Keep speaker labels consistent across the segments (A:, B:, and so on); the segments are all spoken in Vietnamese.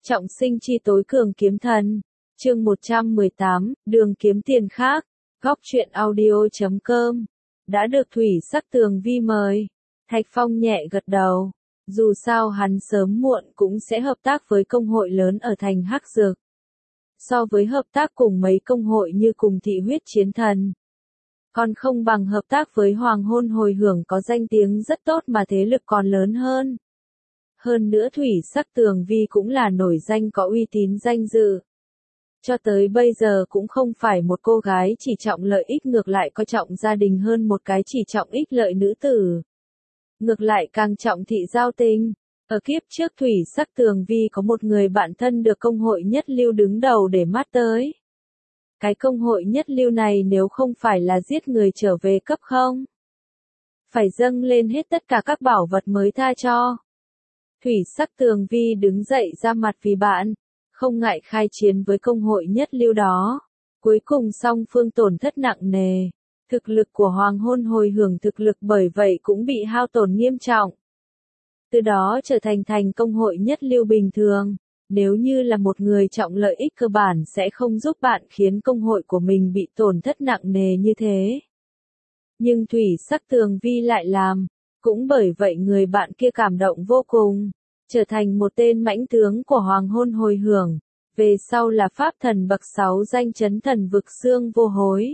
A: Trọng sinh chi tối cường kiếm thần. Chương 118, đường kiếm tiền khác. Góc truyện audio.com. Đã được Thủy Sắc Tường Vi mời. Thạch Phong nhẹ gật đầu. Dù sao hắn sớm muộn cũng sẽ hợp tác với công hội lớn ở thành Hắc Dược. So với hợp tác cùng mấy công hội như cùng Thị Huyết Chiến Thần, còn không bằng hợp tác với Hoàng Hôn Hồi Hưởng có danh tiếng rất tốt mà thế lực còn lớn hơn. Hơn nữa Thủy Sắc Tường Vi cũng là nổi danh có uy tín danh dự. Cho tới bây giờ cũng không phải một cô gái chỉ trọng lợi ích, ngược lại coi trọng gia đình hơn một cái chỉ trọng ích lợi nữ tử. Ngược lại càng trọng thị giao tình. Ở kiếp trước Thủy Sắc Tường Vi có một người bạn thân được công hội nhất lưu đứng đầu để mắt tới. Cái công hội nhất lưu này nếu không phải là giết người trở về cấp không, phải dâng lên hết tất cả các bảo vật mới tha cho. Thủy Sắc Tường Vi đứng dậy ra mặt vì bạn, không ngại khai chiến với công hội nhất lưu đó. Cuối cùng song phương tổn thất nặng nề. Thực lực của Hoàng Hôn Hồi Hưởng thực lực bởi vậy cũng bị hao tổn nghiêm trọng. Từ đó trở thành công hội nhất lưu bình thường. Nếu như là một người trọng lợi ích cơ bản sẽ không giúp bạn khiến công hội của mình bị tổn thất nặng nề như thế. Nhưng Thủy Sắc Tường Vi lại làm. Cũng bởi vậy người bạn kia cảm động vô cùng, trở thành một tên mãnh tướng của Hoàng Hôn Hồi Hưởng, về sau là pháp thần bậc 6 danh chấn thần vực xương vô hối.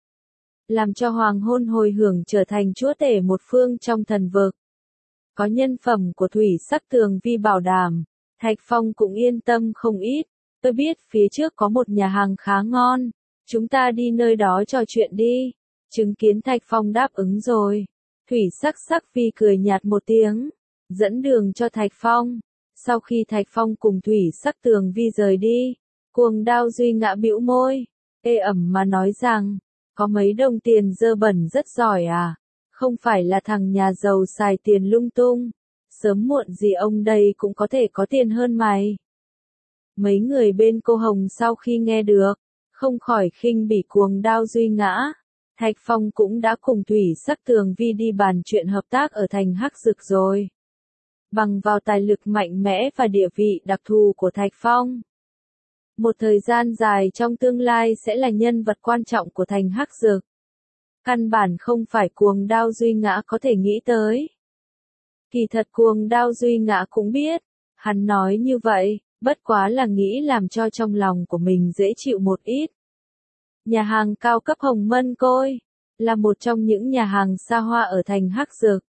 A: Làm cho Hoàng Hôn Hồi Hưởng trở thành chúa tể một phương trong thần vực. Có nhân phẩm của Thủy Sắc Tường Vi bảo đảm, Thạch Phong cũng yên tâm không ít. Tôi biết phía trước có một nhà hàng khá ngon, chúng ta đi nơi đó trò chuyện đi. Chứng kiến Thạch Phong đáp ứng rồi, Thủy Sắc Vi cười nhạt một tiếng, dẫn đường cho Thạch Phong. Sau khi Thạch Phong cùng Thủy Sắc Tường Vi rời đi, Cuồng Đao Duy Ngã bĩu môi, ê ẩm mà nói rằng, có mấy đồng tiền dơ bẩn rất giỏi à, không phải là thằng nhà giàu xài tiền lung tung, sớm muộn gì ông đây cũng có thể có tiền hơn mày. Mấy người bên cô Hồng sau khi nghe được, không khỏi khinh bỉ Cuồng Đao Duy Ngã. Thạch Phong cũng đã cùng Thủy Sắc Tường Vi đi bàn chuyện hợp tác ở thành Hắc Dược rồi. Bằng vào tài lực mạnh mẽ và địa vị đặc thù của Thạch Phong, một thời gian dài trong tương lai sẽ là nhân vật quan trọng của thành Hắc Dược. Căn bản không phải Cuồng Đao Duy Ngã có thể nghĩ tới. Kỳ thật Cuồng Đao Duy Ngã cũng biết, hắn nói như vậy, bất quá là nghĩ làm cho trong lòng của mình dễ chịu một ít. Nhà hàng cao cấp Hồng Mân Côi là một trong những nhà hàng xa hoa ở thành Hắc Dược.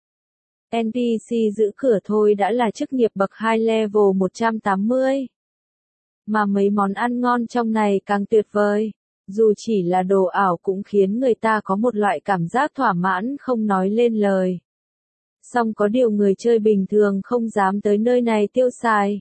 A: NPC giữ cửa thôi đã là chức nghiệp bậc 2 level 180. Mà mấy món ăn ngon trong này càng tuyệt vời. Dù chỉ là đồ ảo cũng khiến người ta có một loại cảm giác thỏa mãn không nói lên lời. Song có điều người chơi bình thường không dám tới nơi này tiêu xài.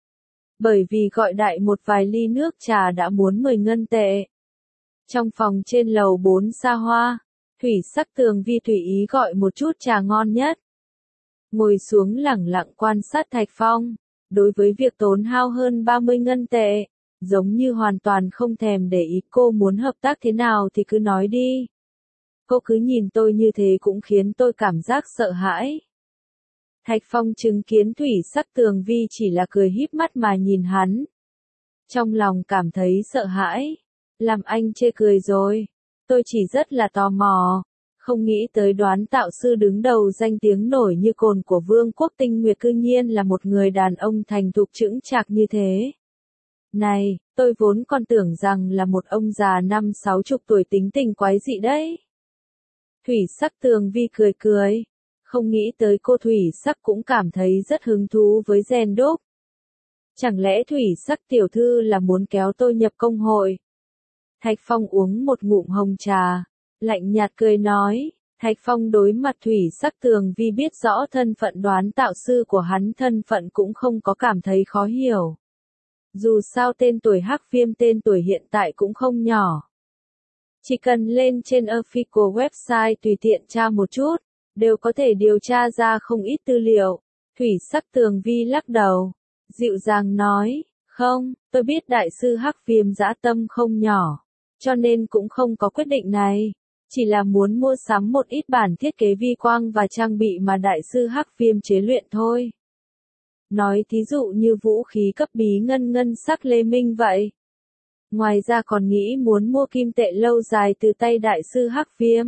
A: Bởi vì gọi đại một vài ly nước trà đã muốn 10 ngân tệ. Trong phòng trên lầu 4 xa hoa, Thủy Sắc Tường Vi tùy ý gọi một chút trà ngon nhất. Ngồi xuống lẳng lặng quan sát Thạch Phong, đối với việc tốn hao hơn 30 ngân tệ, giống như hoàn toàn không thèm để ý. Cô muốn hợp tác thế nào thì cứ nói đi. Cô cứ nhìn tôi như thế cũng khiến tôi cảm giác sợ hãi. Thạch Phong chứng kiến Thủy Sắc Tường Vi chỉ là cười híp mắt mà nhìn hắn. Trong lòng cảm thấy sợ hãi. Làm anh chê cười rồi. Tôi chỉ rất là tò mò. Không nghĩ tới Đoán Tạo Sư đứng đầu danh tiếng nổi như cồn của Vương quốc Tinh Nguyệt cư nhiên là một người đàn ông thành thục chững chạc như thế. Này, tôi vốn còn tưởng rằng là một ông già 50-60 tuổi tính tình quái dị đấy. Thủy Sắc Tường Vi cười cười. Không nghĩ tới cô Thủy Sắc cũng cảm thấy rất hứng thú với rèn đúc. Chẳng lẽ Thủy Sắc tiểu thư là muốn kéo tôi nhập công hội? Thạch Phong uống một ngụm hồng trà, lạnh nhạt cười nói. Thạch Phong đối mặt Thủy Sắc Tường Vi biết rõ thân phận Đoán Tạo Sư của hắn, thân phận cũng không có cảm thấy khó hiểu. Dù sao tên tuổi Hắc Viêm tên tuổi hiện tại cũng không nhỏ. Chỉ cần lên trên official website tùy tiện tra một chút, đều có thể điều tra ra không ít tư liệu. Thủy Sắc Tường Vi lắc đầu, dịu dàng nói, không, tôi biết đại sư Hắc Viêm dã tâm không nhỏ, cho nên cũng không có quyết định này. Chỉ là muốn mua sắm một ít bản thiết kế vi quang và trang bị mà đại sư Hắc Viêm chế luyện thôi. Nói thí dụ như vũ khí cấp bí ngân ngân sắc Lê Minh vậy. Ngoài ra còn nghĩ muốn mua kim tệ lâu dài từ tay đại sư Hắc Viêm.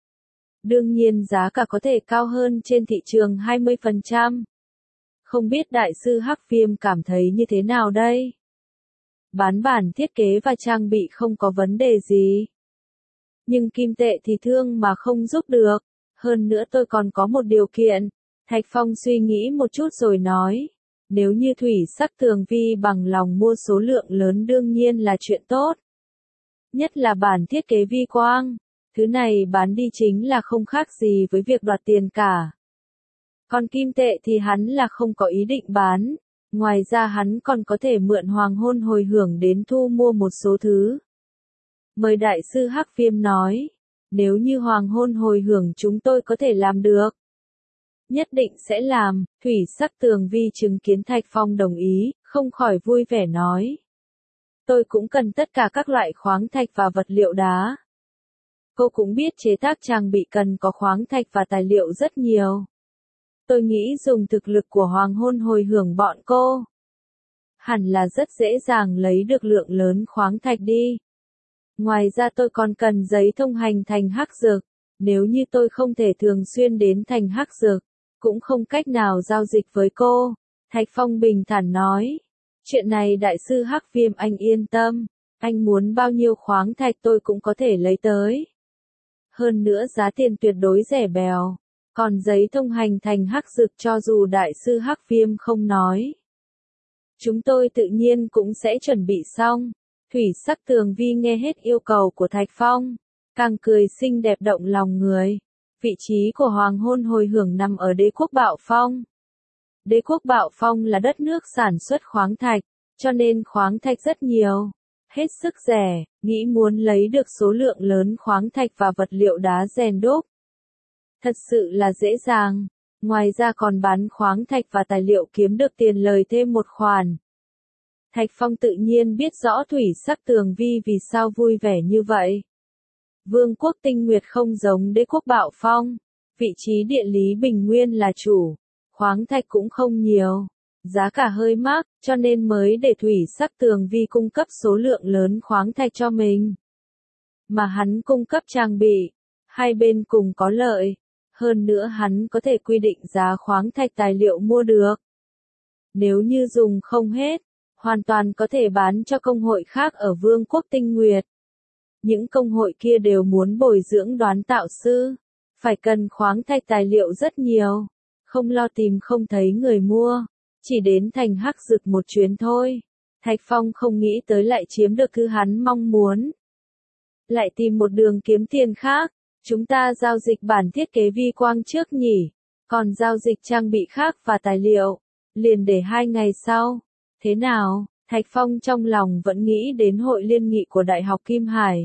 A: Đương nhiên giá cả có thể cao hơn trên thị trường 20%. Không biết đại sư Hắc Viêm cảm thấy như thế nào đây? Bán bản thiết kế và trang bị không có vấn đề gì. Nhưng kim tệ thì thương mà không giúp được. Hơn nữa tôi còn có một điều kiện. Thạch Phong suy nghĩ một chút rồi nói. Nếu như Thủy Sắc Tường Vi bằng lòng mua số lượng lớn đương nhiên là chuyện tốt. Nhất là bản thiết kế vi quang. Thứ này bán đi chính là không khác gì với việc đoạt tiền cả. Còn kim tệ thì hắn là không có ý định bán. Ngoài ra hắn còn có thể mượn Hoàng Hôn Hồi Hưởng đến thu mua một số thứ. Mời đại sư Hắc Viêm nói. Nếu như Hoàng Hôn Hồi Hưởng chúng tôi có thể làm được. Nhất định sẽ làm. Thủy Sắc Tường Vi chứng kiến Thạch Phong đồng ý, không khỏi vui vẻ nói. Tôi cũng cần tất cả các loại khoáng thạch và vật liệu đá. Cô cũng biết chế tác trang bị cần có khoáng thạch và tài liệu rất nhiều. Tôi nghĩ dùng thực lực của Hoàng Hôn Hồi Hưởng bọn cô. Hẳn là rất dễ dàng lấy được lượng lớn khoáng thạch đi. Ngoài ra tôi còn cần giấy thông hành thành Hắc Dược. Nếu như tôi không thể thường xuyên đến thành Hắc Dược, cũng không cách nào giao dịch với cô. Thạch Phong bình thản nói. Chuyện này đại sư Hắc Viêm anh yên tâm. Anh muốn bao nhiêu khoáng thạch tôi cũng có thể lấy tới. Hơn nữa giá tiền tuyệt đối rẻ bèo. Còn giấy thông hành thành Hắc Dược cho dù đại sư Hắc Viêm không nói. Chúng tôi tự nhiên cũng sẽ chuẩn bị xong. Thủy Sắc Tường Vi nghe hết yêu cầu của Thạch Phong. Càng cười xinh đẹp động lòng người. Vị trí của Hoàng Hôn Hồi Hưởng nằm ở đế quốc Bạo Phong. Đế quốc Bạo Phong là đất nước sản xuất khoáng thạch, cho nên khoáng thạch rất nhiều. Hết sức rẻ, nghĩ muốn lấy được số lượng lớn khoáng thạch và vật liệu đá rèn đúc. Thật sự là dễ dàng. Ngoài ra còn bán khoáng thạch và tài liệu kiếm được tiền lời thêm một khoản. Thạch Phong tự nhiên biết rõ Thủy Sắc Tường Vi vì sao vui vẻ như vậy. Vương quốc Tinh Nguyệt không giống đế quốc Bạo Phong. Vị trí địa lý bình nguyên là chủ. Khoáng thạch cũng không nhiều. Giá cả hơi mắc, cho nên mới để Thủy Sắc Tường Vi cung cấp số lượng lớn khoáng thạch cho mình. Mà hắn cung cấp trang bị. Hai bên cùng có lợi. Hơn nữa hắn có thể quy định giá khoáng thạch tài liệu mua được. Nếu như dùng không hết, hoàn toàn có thể bán cho công hội khác ở Vương quốc Tinh Nguyệt. Những công hội kia đều muốn bồi dưỡng đoán tạo sư. Phải cần khoáng thạch tài liệu rất nhiều. Không lo tìm không thấy người mua. Chỉ đến thành Hắc Dược một chuyến thôi. Thạch Phong không nghĩ tới lại chiếm được thứ hắn mong muốn. Lại tìm một đường kiếm tiền khác. Chúng ta giao dịch bản thiết kế vi quang trước nhỉ. Còn giao dịch trang bị khác và tài liệu. Liền để 2 ngày sau. Thế nào? Thạch Phong trong lòng vẫn nghĩ đến hội liên nghị của Đại học Kim Hải.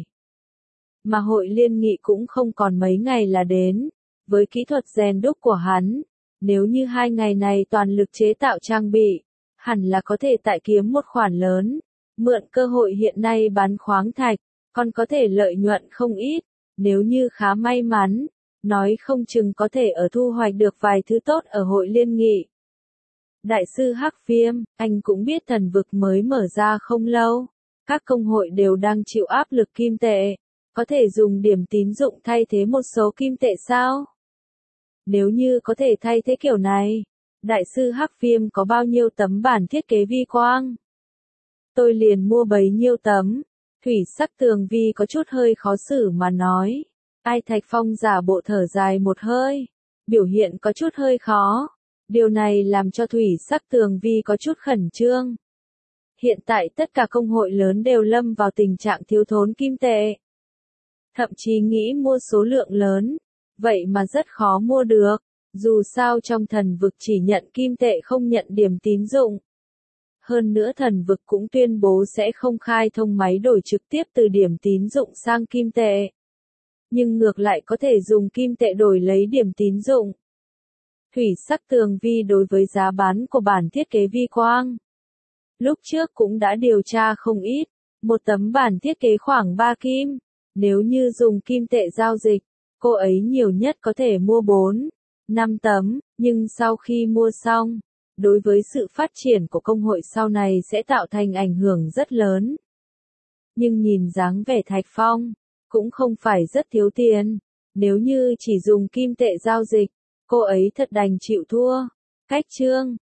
A: Mà hội liên nghị cũng không còn mấy ngày là đến. Với kỹ thuật rèn đúc của hắn, nếu như 2 ngày này toàn lực chế tạo trang bị, hẳn là có thể tại kiếm một khoản lớn. Mượn cơ hội hiện nay bán khoáng thạch, còn có thể lợi nhuận không ít. Nếu như khá may mắn, nói không chừng có thể ở thu hoạch được vài thứ tốt ở hội liên nghị. Đại sư Hắc Viêm, anh cũng biết thần vực mới mở ra không lâu. Các công hội đều đang chịu áp lực kim tệ. Có thể dùng điểm tín dụng thay thế một số kim tệ sao? Nếu như có thể thay thế kiểu này, đại sư Hắc Viêm có bao nhiêu tấm bản thiết kế vi quang? Tôi liền mua bấy nhiêu tấm. Thủy Sắc Tường Vi có chút hơi khó xử mà nói. Ai Thạch Phong giả bộ thở dài một hơi. Biểu hiện có chút hơi khó. Điều này làm cho Thủy Sắc Tường Vi có chút khẩn trương. Hiện tại tất cả công hội lớn đều lâm vào tình trạng thiếu thốn kim tệ. Thậm chí nghĩ mua số lượng lớn. Vậy mà rất khó mua được. Dù sao trong thần vực chỉ nhận kim tệ không nhận điểm tín dụng. Hơn nữa thần vực cũng tuyên bố sẽ không khai thông máy đổi trực tiếp từ điểm tín dụng sang kim tệ. Nhưng ngược lại có thể dùng kim tệ đổi lấy điểm tín dụng. Thủy Sắc Tường Vi đối với giá bán của bản thiết kế vi quang. Lúc trước cũng đã điều tra không ít. Một tấm bản thiết kế khoảng 3 kim. Nếu như dùng kim tệ giao dịch, cô ấy nhiều nhất có thể mua 4, 5 tấm. Nhưng sau khi mua xong, đối với sự phát triển của công hội sau này sẽ tạo thành ảnh hưởng rất lớn. Nhưng nhìn dáng vẻ Thạch Phong, cũng không phải rất thiếu tiền. Nếu như chỉ dùng kim tệ giao dịch, cô ấy thật đành chịu thua. Cách chương